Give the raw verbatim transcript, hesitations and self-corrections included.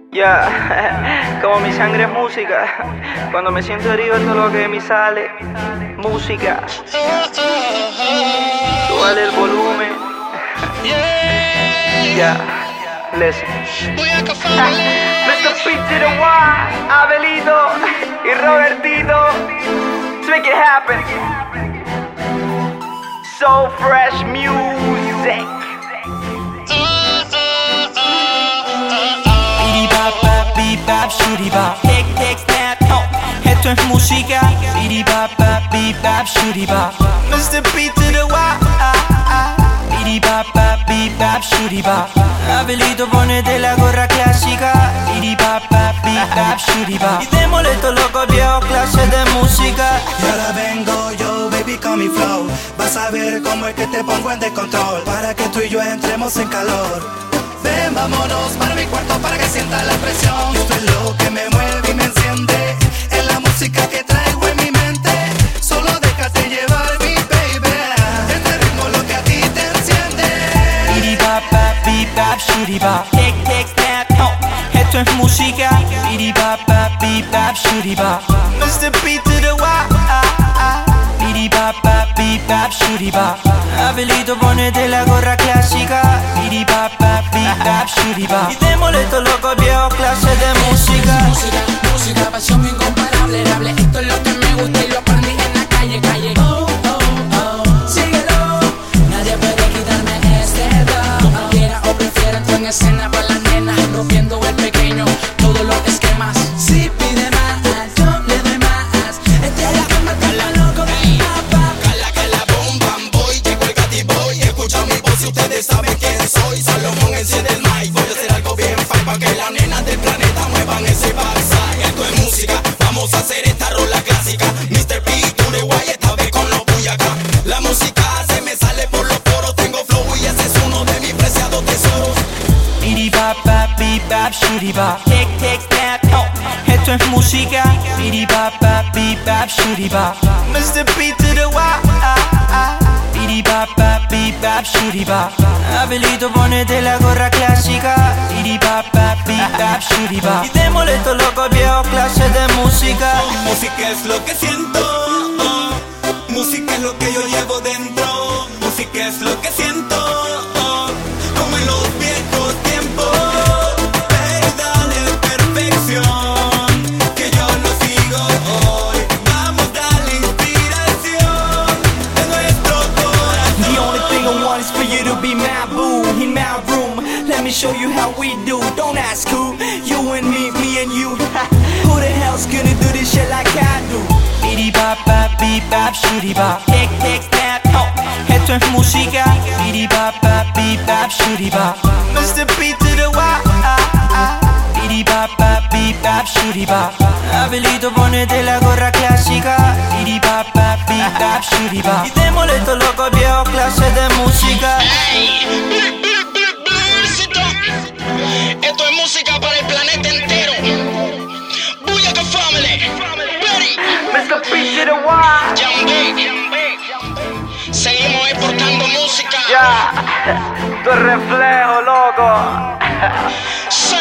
Ya, como mi sangre es música, cuando me siento herido esto es lo que de mí sale, música. Súbale el volumen. Ya, listen. mister P to the Y, Abelito y Robertito. Let's make it happen. So fresh music. Bap, shooty bap, tic tic snap, oh, esto es música. Bidi bap bap, bidi bap, shooty bap. mister P to the Y, ah, ah. Bidi bap bap, bidi bap, shooty bap. Abelito, ponete la gorra clásica. Bidi bap bap, bidi bap, shooty bap. Y démosle estos locos viejos clases de música. Y ahora vengo yo, baby, con mi flow. Vas a ver cómo es que te pongo en descontrol, para que tú y yo entremos en calor. Ven, vámonos para mi cuarto para que sienta la presión. Esto es lo que me mueve y me enciende. Es la música que traigo en mi mente. Solo déjate llevar, mi baby. Este ritmo es lo que a ti te enciende. Bidi bap bap, bidi bap, shooty bap. Tic tic snap, oh, esto es música. Bidi bap bap, bidi bap, shooty bap. mister P to the Y, ah, ah. Bidi bap bap, bidi bap, shooty bap. Abelito, ponete la gorra clásica. Bidi bap bap, bidi bap, shooty bap. Y démosle estos locos viejos clases de música. Música, música, pasión incomparable. Esto es lo que me gusta y lo aprendí en la calle, calle. Oh, oh, oh, síguelo. Nadie puede quitarme este flow. Como quiera o prefiera, tú en escena para las nenas, rompiendo el pequeño, todos los esquemas. Si pide más, yo le doy más. Este es el que me está loco. Cala, cala, boom, bam, boy. Llegó el Gatti Boy. Escucha mi voz y ustedes saben quién soy. Salomón, enciende el mic. Voy a hacer algo bien fine para que las nenas del planeta muevan ese backside. Esto es música, vamos a hacer esta rola clásica. mister P to the Y, esta vez con los Buyacá. La música se me sale por los poros. Tengo flow y ese es uno de mis preciados tesoros. Bidi bap bap, bidi bap, shooty bap. Tic tic snap, oh, esto es música. Bidi bap bap, bidi bap, shooty bap. mister P to the Y, ah, ah. Bidi bap bap, bidi bap, shooty bap. Abelito, ponete la gorra clásica. Bidi bap bap, bidi bap, shooty bap. Y démosle estos locos viejos clases de música. Música es lo que siento, oh. Música es lo que yo llevo dentro. Música es lo que siento, oh. Como en los viejos tiempos. Verdad de perfección, que yo lo sigo hoy. Vamos, dale inspiración de nuestro corazón. The only thing I want is for you to be my boo in my room. Let me show you how we do. Don't ask who. You and me, me and you. Who the hell's gonna do this shit like I do? Bidi bap bap, bidi bap, shooty bap. Tic tic snap, oh, esto es música. Bidi bap bap, bidi bap, shooty bap. mister P to the Y, ah, ah. Bidi bap bap, bidi bap, shooty bap. Abelito, ponete la gorra clásica. Bidi bap bap, bidi bap, shooty bap. Y démosle estos locos viejos clases de música. Esto es música para el planeta entero. Buyaka Family. Ready. mister P to the Y. Jambe. Seguimos exportando música. Ya, tu reflejo, loco. So